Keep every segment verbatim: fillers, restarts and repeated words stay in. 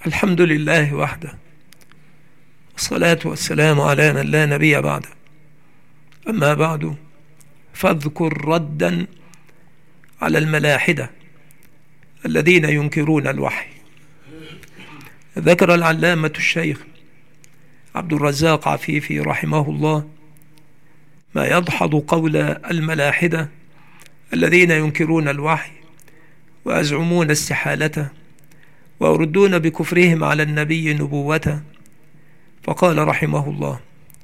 الحمد لله وحده، والصلاة والسلام على من لا نبي بعده. أما بعد، فاذكر ردا على الملاحدة الذين ينكرون الوحي. ذكر العلامة الشيخ عبد الرزاق عفيفي رحمه الله ما يدحض قول الملاحدة الذين ينكرون الوحي ويزعمون استحالته ويردون بكفرهم على النبي نبوته. فقال رحمه الله: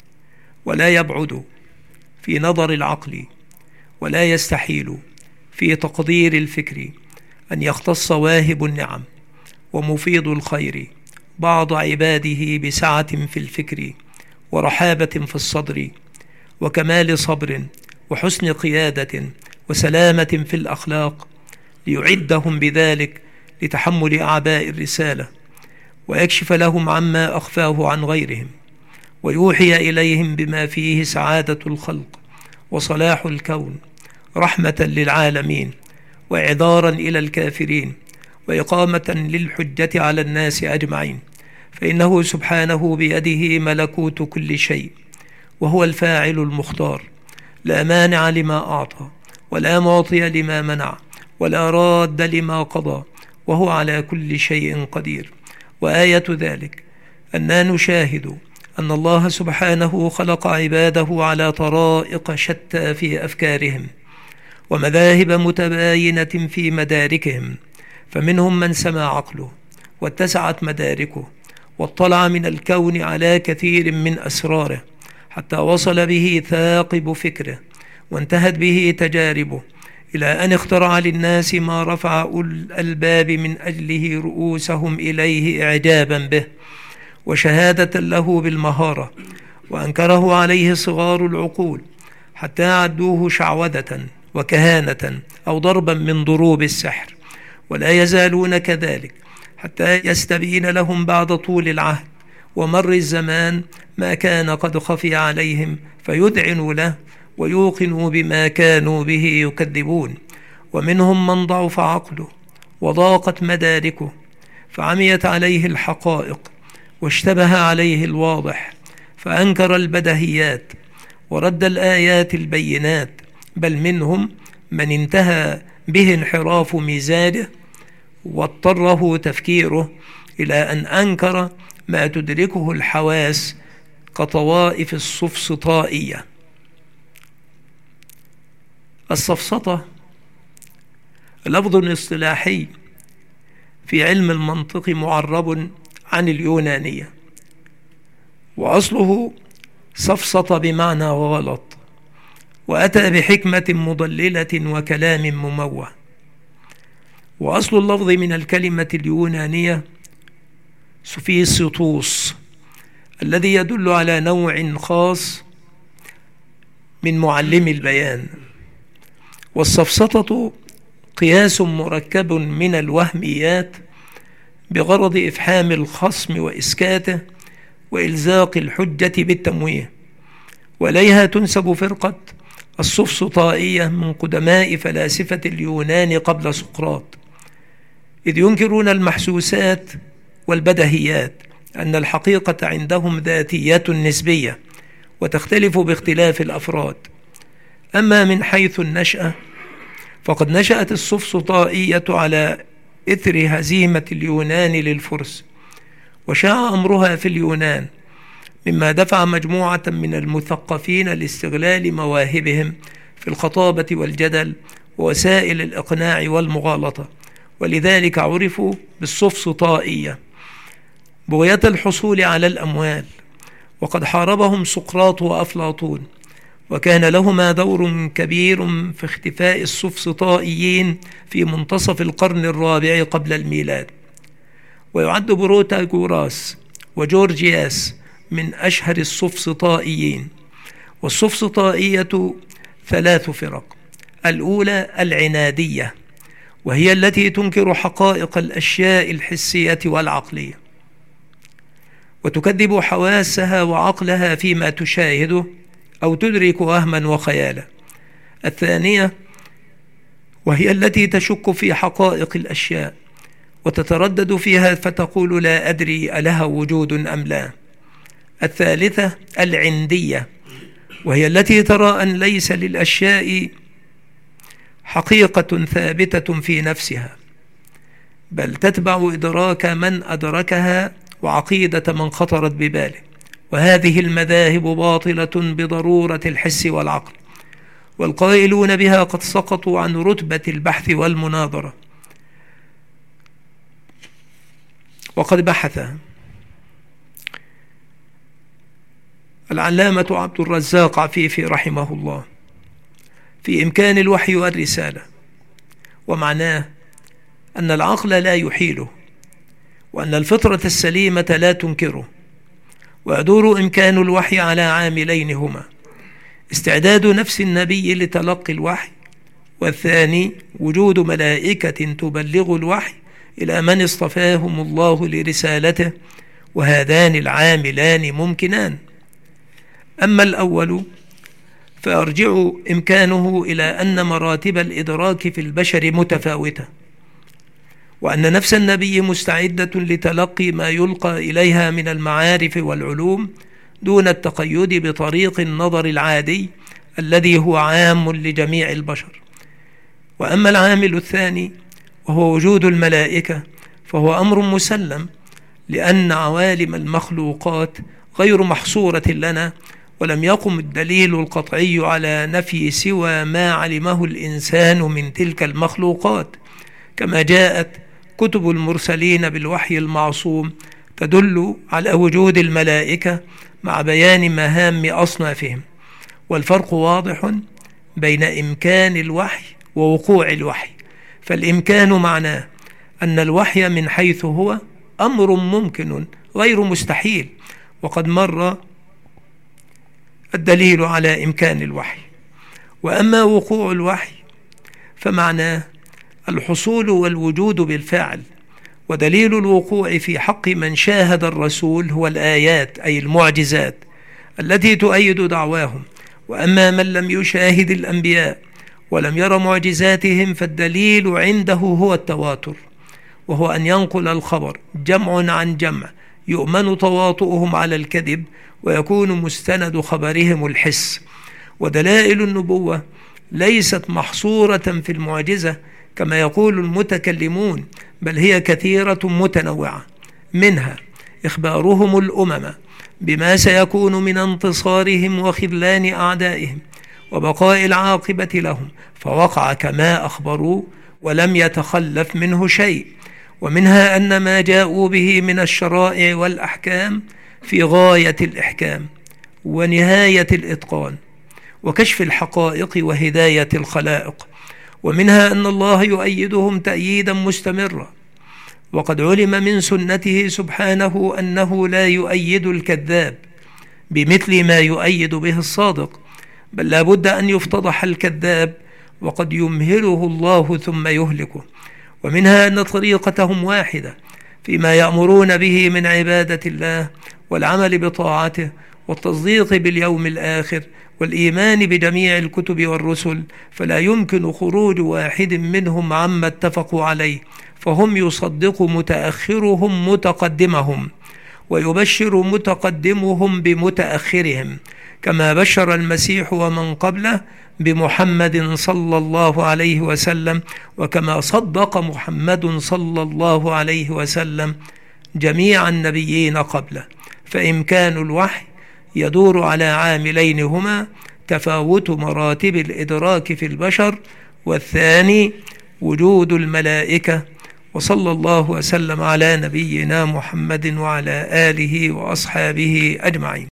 ولا يبعد في نظر العقل ولا يستحيل في تقدير الفكر أن يختص واهب النعم ومفيض الخير بعض عباده بسعة في الفكر ورحابة في الصدر وكمال صبر وحسن قيادة وسلامة في الأخلاق، ليعدهم بذلك لتحمل أعباء الرسالة، ويكشف لهم عما أخفاه عن غيرهم، ويوحي إليهم بما فيه سعادة الخلق وصلاح الكون، رحمة للعالمين وإعذارا إلى الكافرين وإقامة للحجة على الناس أجمعين، فإنه سبحانه بيده ملكوت كل شيء، وهو الفاعل المختار، لا مانع لما أعطى ولا معطي لما منع ولا راد لما قضى، وهو على كل شيء قدير. وآية ذلك أننا نشاهد أن الله سبحانه خلق عباده على طرائق شتى في أفكارهم ومذاهب متباينة في مداركهم، فمنهم من سمى عقله واتسعت مداركه واطلع من الكون على كثير من أسراره، حتى وصل به ثاقب فكره وانتهت به تجاربه إلى أن اخترع للناس ما رفع أولي الألباب من أجله رؤوسهم إليه إعجابا به وشهادة له بالمهارة، وأنكره عليه صغار العقول حتى عدوه شعوذة وكهانة أو ضربا من ضروب السحر، ولا يزالون كذلك حتى يستبين لهم بعد طول العهد ومر الزمان ما كان قد خفي عليهم فيذعنوا له ويوقنوا بما كانوا به يكذبون. ومنهم من ضعف عقله وضاقت مداركه فعميت عليه الحقائق واشتبه عليه الواضح فأنكر البدهيات ورد الآيات البينات، بل منهم من انتهى به انحراف ميزانه واضطره تفكيره إلى أن أنكر ما تدركه الحواس كطوائف السفسطائية. السفسطة لفظ اصطلاحي في علم المنطق معرب عن اليونانية، وأصله سفسط بمعنى غلط، وأتى بحكمة مضللة وكلام مموه. وأصل اللفظ من الكلمة اليونانية سوفيسيطوس، الذي يدل على نوع خاص من معلم البيان. والسفسطة قياس مركب من الوهميات بغرض إفحام الخصم وإسكاته وإلزاق الحجة بالتمويه، وإليها تنسب فرقة السفسطائية من قدماء فلاسفة اليونان قبل سقراط، إذ ينكرون المحسوسات والبدهيات، أن الحقيقة عندهم ذاتية نسبية وتختلف باختلاف الأفراد. أما من حيث النشأة فقد نشأت السفسطائية على إثر هزيمة اليونان للفرس، وشاع أمرها في اليونان، مما دفع مجموعة من المثقفين لاستغلال مواهبهم في الخطابة والجدل ووسائل الإقناع والمغالطة، ولذلك عرفوا بالسفسطائية بغية الحصول على الأموال. وقد حاربهم سقراط وأفلاطون، وكان لهما دور كبير في اختفاء السفسطائيين في منتصف القرن الرابع قبل الميلاد. ويعد بروتاغوراس وجورجياس من أشهر السفسطائيين. والسفسطائية ثلاث فرق: الأولى العنادية، وهي التي تنكر حقائق الأشياء الحسية والعقلية وتكذب حواسها وعقلها فيما تشاهده أو تدرك وهما وخيالا. الثانية وهي التي تشك في حقائق الأشياء وتتردد فيها فتقول لا أدري ألها وجود أم لا. الثالثة العندية، وهي التي ترى أن ليس للأشياء حقيقة ثابتة في نفسها، بل تتبع إدراك من أدركها وعقيدة من خطرت بباله، وهذه المذاهب باطلة بضرورة الحس والعقل، والقائلون بها قد سقطوا عن رتبة البحث والمناظرة. وقد بحث العلامة عبد الرزاق عفيفي رحمه الله في إمكان الوحي والرسالة، ومعناه أن العقل لا يحيله، وأن الفطرة السليمة لا تنكره، ويدور إمكان الوحي على عاملين هما: استعداد نفس النبي لتلقي الوحي، والثاني وجود ملائكة تبلغ الوحي إلى من اصطفاهم الله لرسالته، وهذان العاملان ممكنان. أما الأول فأرجع إمكانه إلى أن مراتب الإدراك في البشر متفاوتة، وأن نفس النبي مستعدة لتلقي ما يلقى إليها من المعارف والعلوم دون التقيد بطريق النظر العادي الذي هو عام لجميع البشر. وأما العامل الثاني وهو وجود الملائكة فهو أمر مسلم، لأن عوالم المخلوقات غير محصورة لنا، ولم يقم الدليل القطعي على نفي سوى ما علمه الإنسان من تلك المخلوقات، كما جاءت كتب المرسلين بالوحي المعصوم تدل على وجود الملائكة مع بيان مهام أصنافهم. والفرق واضح بين إمكان الوحي ووقوع الوحي. فالإمكان معناه أن الوحي من حيث هو أمر ممكن غير مستحيل، وقد مر الدليل على إمكان الوحي. وأما وقوع الوحي فمعناه الحصول والوجود بالفعل، ودليل الوقوع في حق من شاهد الرسول هو الآيات أي المعجزات التي تؤيد دعواهم. وأما من لم يشاهد الأنبياء ولم ير معجزاتهم فالدليل عنده هو التواتر، وهو أن ينقل الخبر جمع عن جمع يؤمن تواطؤهم على الكذب، ويكون مستند خبرهم الحس. ودلائل النبوة ليست محصورة في المعجزة كما يقول المتكلمون، بل هي كثيرة متنوعة، منها إخبارهم الأمم بما سيكون من انتصارهم وخذلان أعدائهم وبقاء العاقبة لهم، فوقع كما أخبروا ولم يتخلف منه شيء. ومنها أن ما جاءوا به من الشرائع والأحكام في غاية الإحكام ونهاية الإتقان وكشف الحقائق وهداية الخلائق. ومنها أن الله يؤيدهم تأييدا مستمرا، وقد علم من سنته سبحانه أنه لا يؤيد الكذاب بمثل ما يؤيد به الصادق، بل لا بد أن يفتضح الكذاب وقد يمهله الله ثم يهلكه. ومنها أن طريقتهم واحدة فيما يأمرون به من عبادة الله والعمل بطاعته والتصديق باليوم الآخر والإيمان بجميع الكتب والرسل، فلا يمكن خروج واحد منهم عما اتفقوا عليه، فهم يصدق متأخرهم متقدمهم ويبشر متقدمهم بمتأخرهم، كما بشر المسيح ومن قبله بمحمد صلى الله عليه وسلم، وكما صدق محمد صلى الله عليه وسلم جميع النبيين قبله. فإمكان الوحي يدور على عاملين هما تفاوت مراتب الإدراك في البشر، والثاني وجود الملائكة. وصلى الله وسلم على نبينا محمد وعلى آله وأصحابه أجمعين.